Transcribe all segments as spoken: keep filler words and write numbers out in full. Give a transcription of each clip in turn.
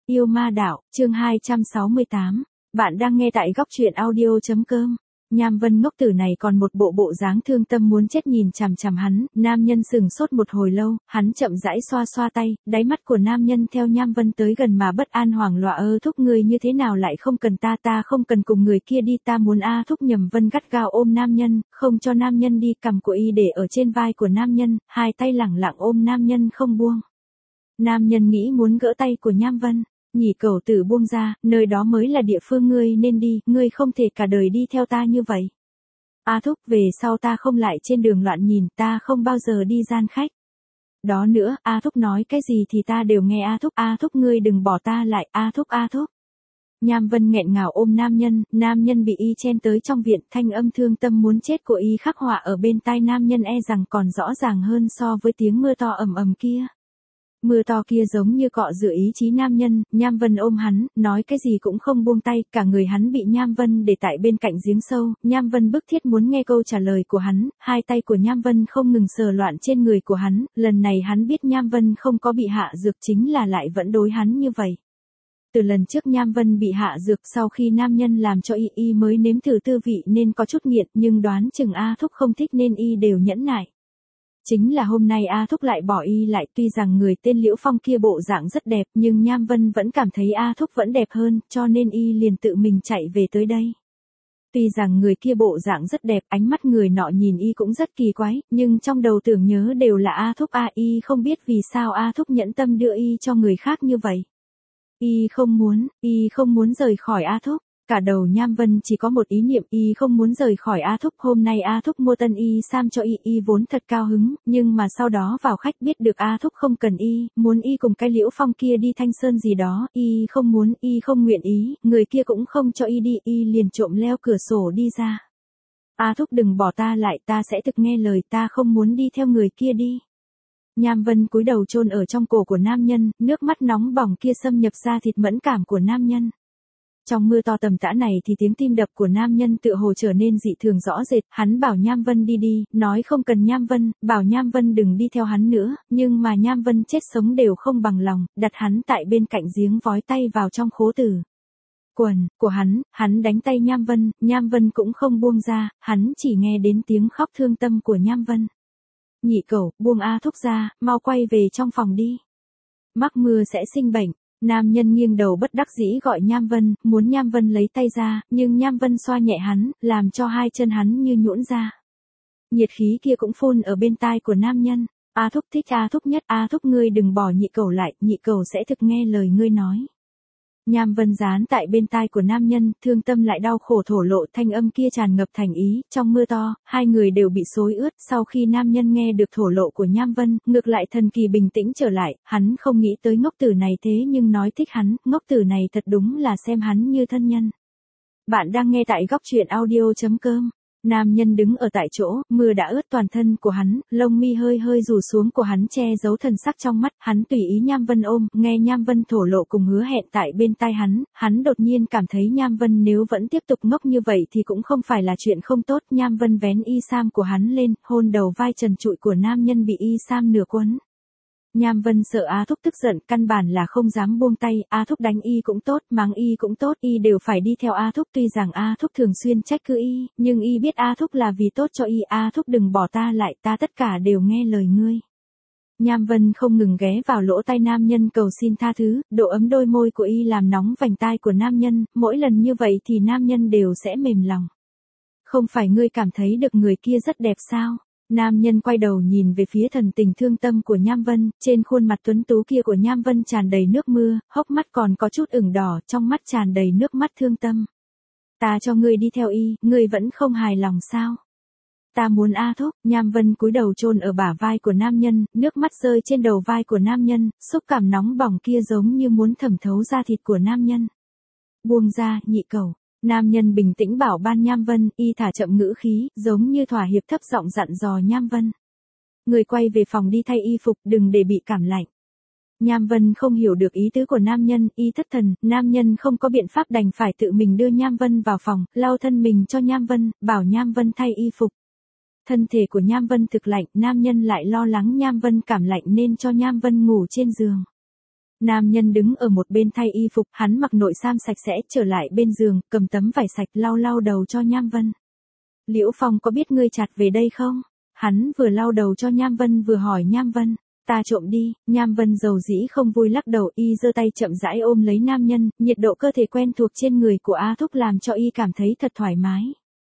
Yêu ma đạo, chương hai trăm sáu mươi tám. Bạn đang nghe tại góc truyện audio.com. Nham Vân ngốc tử này còn một bộ bộ dáng thương tâm muốn chết nhìn chằm chằm hắn, nam nhân sừng sốt một hồi lâu, hắn chậm rãi xoa xoa tay, đáy mắt của nam nhân theo Nham Vân tới gần mà bất an hoảng loạn ơ thúc người như thế nào lại không cần ta ta không cần cùng người kia đi ta muốn a thúc nhầm Vân gắt gao ôm nam nhân, không cho nam nhân đi cầm của y để ở trên vai của nam nhân, hai tay lẳng lặng ôm nam nhân không buông. Nam nhân nghĩ muốn gỡ tay của Nham Vân. Nhỉ cẩu tử buông ra, nơi đó mới là địa phương ngươi nên đi, ngươi không thể cả đời đi theo ta như vậy. A thúc về sau ta không lại trên đường loạn nhìn, ta không bao giờ đi gian khách. Đó nữa, A thúc nói cái gì thì ta đều nghe A thúc, A thúc ngươi đừng bỏ ta lại, A thúc A thúc. Nham Vân nghẹn ngào ôm nam nhân, nam nhân bị y chen tới trong viện, thanh âm thương tâm muốn chết của y khắc họa ở bên tai nam nhân e rằng còn rõ ràng hơn so với tiếng mưa to ầm ầm kia. Mưa to kia giống như cọ rửa ý chí nam nhân, Nham Vân ôm hắn, nói cái gì cũng không buông tay, cả người hắn bị Nham Vân để tại bên cạnh giếng sâu, Nham Vân bức thiết muốn nghe câu trả lời của hắn, hai tay của Nham Vân không ngừng sờ loạn trên người của hắn, lần này hắn biết Nham Vân không có bị hạ dược chính là lại vẫn đối hắn như vậy. Từ lần trước Nham Vân bị hạ dược sau khi nam nhân làm cho y y mới nếm thử tư vị nên có chút nghiện nhưng đoán chừng A thúc không thích nên y đều nhẫn nại. Chính là hôm nay A thúc lại bỏ y lại tuy rằng người tên Liễu Phong kia bộ dạng rất đẹp nhưng Nham Vân vẫn cảm thấy A thúc vẫn đẹp hơn cho nên y liền tự mình chạy về tới đây. Tuy rằng người kia bộ dạng rất đẹp ánh mắt người nọ nhìn y cũng rất kỳ quái nhưng trong đầu tưởng nhớ đều là A thúc A y không biết vì sao A thúc nhẫn tâm đưa y cho người khác như vậy. Y không muốn, y không muốn rời khỏi A thúc. Cả đầu Nham Vân chỉ có một ý niệm y không muốn rời khỏi A thúc hôm nay A thúc mua tân y sam cho y y vốn thật cao hứng, nhưng mà sau đó vào khách biết được A thúc không cần y, muốn y cùng cái Liễu Phong kia đi Thanh Sơn gì đó, y không muốn, y không nguyện ý, người kia cũng không cho y đi, y liền trộm leo cửa sổ đi ra. A thúc đừng bỏ ta lại ta sẽ thực nghe lời ta không muốn đi theo người kia đi. Nham Vân cúi đầu chôn ở trong cổ của nam nhân, nước mắt nóng bỏng kia xâm nhập ra thịt mẫn cảm của nam nhân. Trong mưa to tầm tã này thì tiếng tim đập của nam nhân tựa hồ trở nên dị thường rõ rệt, hắn bảo Nham Vân đi đi, nói không cần Nham Vân, bảo Nham Vân đừng đi theo hắn nữa, nhưng mà Nham Vân chết sống đều không bằng lòng, đặt hắn tại bên cạnh giếng vói tay vào trong khố tử. Quần, của hắn, hắn đánh tay Nham Vân, Nham Vân cũng không buông ra, hắn chỉ nghe đến tiếng khóc thương tâm của Nham Vân. Nhị cẩu, buông A thúc ra, mau quay về trong phòng đi. Mắc mưa sẽ sinh bệnh. Nam nhân nghiêng đầu bất đắc dĩ gọi Nham Vân, muốn Nham Vân lấy tay ra, nhưng Nham Vân xoa nhẹ hắn, làm cho hai chân hắn như nhũn ra. Nhiệt khí kia cũng phun ở bên tai của nam nhân. A thúc thích A thúc nhất, A thúc ngươi đừng bỏ nhị cẩu lại, nhị cẩu sẽ thực nghe lời ngươi nói. Nham Vân dán tại bên tai của nam nhân, thương tâm lại đau khổ thổ lộ thanh âm kia tràn ngập thành ý, trong mưa to, hai người đều bị xối ướt, sau khi nam nhân nghe được thổ lộ của Nham Vân, ngược lại thần kỳ bình tĩnh trở lại, hắn không nghĩ tới ngốc tử này thế nhưng nói thích hắn, ngốc tử này thật đúng là xem hắn như thân nhân. Bạn đang nghe tại góc truyện audio.com. Nam nhân đứng ở tại chỗ, mưa đã ướt toàn thân của hắn, lông mi hơi hơi rủ xuống của hắn che giấu thần sắc trong mắt, hắn tùy ý Nham Vân ôm, nghe Nham Vân thổ lộ cùng hứa hẹn tại bên tai hắn, hắn đột nhiên cảm thấy Nham Vân nếu vẫn tiếp tục ngốc như vậy thì cũng không phải là chuyện không tốt, Nham Vân vén y sam của hắn lên, hôn đầu vai trần trụi của nam nhân bị y sam nửa quấn. Nham Vân sợ A thúc tức giận, căn bản là không dám buông tay, A thúc đánh y cũng tốt, mắng y cũng tốt, y đều phải đi theo A thúc, tuy rằng A thúc thường xuyên trách cứ y, nhưng y biết A thúc là vì tốt cho y, A thúc đừng bỏ ta lại, ta tất cả đều nghe lời ngươi. Nham Vân không ngừng ghé vào lỗ tai nam nhân cầu xin tha thứ, độ ấm đôi môi của y làm nóng vành tai của nam nhân, mỗi lần như vậy thì nam nhân đều sẽ mềm lòng. Không phải ngươi cảm thấy được người kia rất đẹp sao? Nam nhân quay đầu nhìn về phía thần tình thương tâm của Nham Vân, trên khuôn mặt tuấn tú kia của Nham Vân tràn đầy nước mưa, hốc mắt còn có chút ửng đỏ, trong mắt tràn đầy nước mắt thương tâm. Ta cho ngươi đi theo y, ngươi vẫn không hài lòng sao? Ta muốn A thúc, Nham Vân cúi đầu chôn ở bả vai của nam nhân, nước mắt rơi trên đầu vai của nam nhân, xúc cảm nóng bỏng kia giống như muốn thẩm thấu da thịt của nam nhân. Buông ra, nhị cẩu. Nam nhân bình tĩnh bảo ban Nham Vân, y thả chậm ngữ khí, giống như thỏa hiệp thấp giọng dặn dò Nham Vân. Người quay về phòng đi thay y phục, đừng để bị cảm lạnh. Nham Vân không hiểu được ý tứ của nam nhân, y thất thần, nam nhân không có biện pháp đành phải tự mình đưa Nham Vân vào phòng, lau thân mình cho Nham Vân, bảo Nham Vân thay y phục. Thân thể của Nham Vân thực lạnh, nam nhân lại lo lắng Nham Vân cảm lạnh nên cho Nham Vân ngủ trên giường. Nam nhân đứng ở một bên thay y phục, hắn mặc nội sam sạch sẽ trở lại bên giường, cầm tấm vải sạch lau lau đầu cho Nham Vân. Liễu Phong có biết ngươi chặt về đây không? Hắn vừa lau đầu cho Nham Vân vừa hỏi Nham Vân. Ta trộm đi, Nham Vân dầu dĩ không vui lắc đầu, y giơ tay chậm rãi ôm lấy nam nhân, nhiệt độ cơ thể quen thuộc trên người của A Thúc làm cho y cảm thấy thật thoải mái.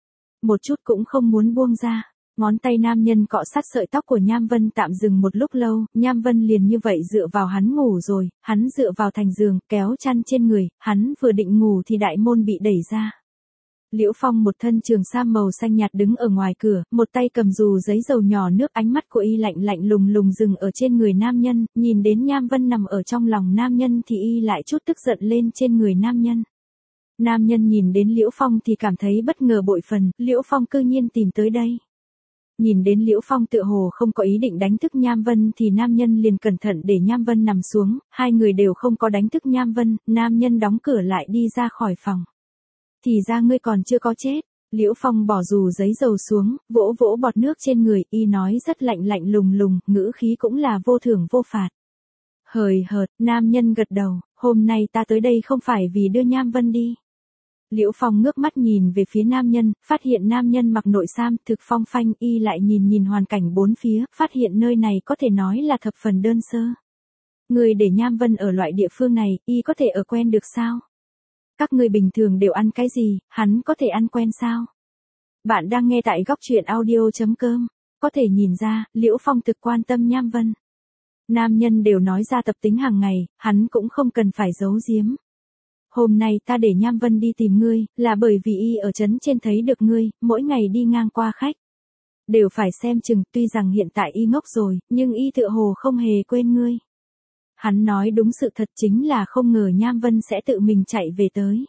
Một chút cũng không muốn buông ra. Ngón tay nam nhân cọ sát sợi tóc của Nham Vân tạm dừng một lúc lâu, Nham Vân liền như vậy dựa vào hắn ngủ rồi, hắn dựa vào thành giường, kéo chăn trên người, hắn vừa định ngủ thì đại môn bị đẩy ra. Liễu Phong một thân trường sam màu xanh nhạt đứng ở ngoài cửa, một tay cầm dù giấy dầu nhỏ nước, ánh mắt của y lạnh lạnh lùng lùng dừng ở trên người nam nhân, nhìn đến Nham Vân nằm ở trong lòng nam nhân thì y lại chút tức giận lên trên người nam nhân. Nam nhân nhìn đến Liễu Phong thì cảm thấy bất ngờ bội phần, Liễu Phong cư nhiên tìm tới đây. Nhìn đến Liễu Phong tựa hồ không có ý định đánh thức Nham Vân thì nam nhân liền cẩn thận để Nham Vân nằm xuống, hai người đều không có đánh thức Nham Vân, nam nhân đóng cửa lại đi ra khỏi phòng. Thì ra ngươi còn chưa có chết. Liễu Phong bỏ dù giấy dầu xuống, vỗ vỗ bọt nước trên người, y nói rất lạnh lạnh lùng lùng, ngữ khí cũng là vô thưởng vô phạt. Hời hợt, nam nhân gật đầu, hôm nay ta tới đây không phải vì đưa Nham Vân đi. Liễu Phong ngước mắt nhìn về phía nam nhân, phát hiện nam nhân mặc nội sam, thực phong phanh, y lại nhìn nhìn hoàn cảnh bốn phía, phát hiện nơi này có thể nói là thập phần đơn sơ. Người để Nham Vân ở loại địa phương này, y có thể ở quen được sao? Các người bình thường đều ăn cái gì, hắn có thể ăn quen sao? Bạn đang nghe tại góc truyện audio chấm com. Có thể nhìn ra, Liễu Phong thực quan tâm Nham Vân. Nam nhân đều nói ra tập tính hàng ngày, hắn cũng không cần phải giấu giếm. Hôm nay ta để Nham Vân đi tìm ngươi, là bởi vì y ở trấn trên thấy được ngươi, mỗi ngày đi ngang qua khách. Đều phải xem chừng, tuy rằng hiện tại y ngốc rồi, nhưng y tựa hồ không hề quên ngươi. Hắn nói đúng sự thật, chính là không ngờ Nham Vân sẽ tự mình chạy về tới.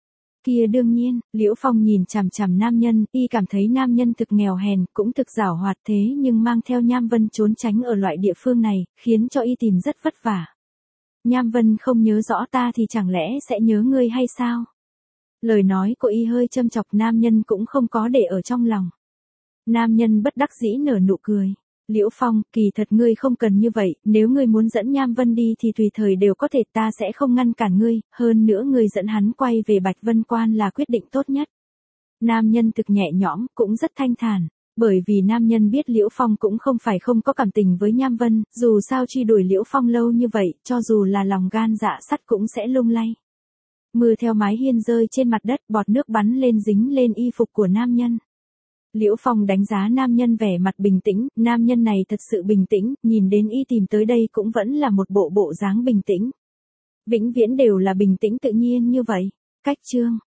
Kia đương nhiên, Liễu Phong nhìn chằm chằm nam nhân, y cảm thấy nam nhân thực nghèo hèn, cũng thực giảo hoạt, thế nhưng mang theo Nham Vân trốn tránh ở loại địa phương này, khiến cho y tìm rất vất vả. Nham Vân không nhớ rõ ta thì chẳng lẽ sẽ nhớ ngươi hay sao? Lời nói của y hơi châm chọc, nam nhân cũng không có để ở trong lòng. Nam nhân bất đắc dĩ nở nụ cười. Liễu Phong, kỳ thật ngươi không cần như vậy, nếu ngươi muốn dẫn Nham Vân đi thì tùy thời đều có thể, ta sẽ không ngăn cản ngươi, hơn nữa ngươi dẫn hắn quay về Bạch Vân Quan là quyết định tốt nhất. Nam nhân thực nhẹ nhõm, cũng rất thanh thản, bởi vì nam nhân biết Liễu Phong cũng không phải không có cảm tình với Nham Vân, dù sao truy đuổi Liễu Phong lâu như vậy, cho dù là lòng gan dạ sắt cũng sẽ lung lay. Mưa theo mái hiên rơi trên mặt đất, bọt nước bắn lên dính lên y phục của nam nhân. Liễu Phong đánh giá nam nhân vẻ mặt bình tĩnh, nam nhân này thật sự bình tĩnh, nhìn đến y tìm tới đây cũng vẫn là một bộ bộ dáng bình tĩnh. Vĩnh viễn đều là bình tĩnh tự nhiên như vậy. Cách chương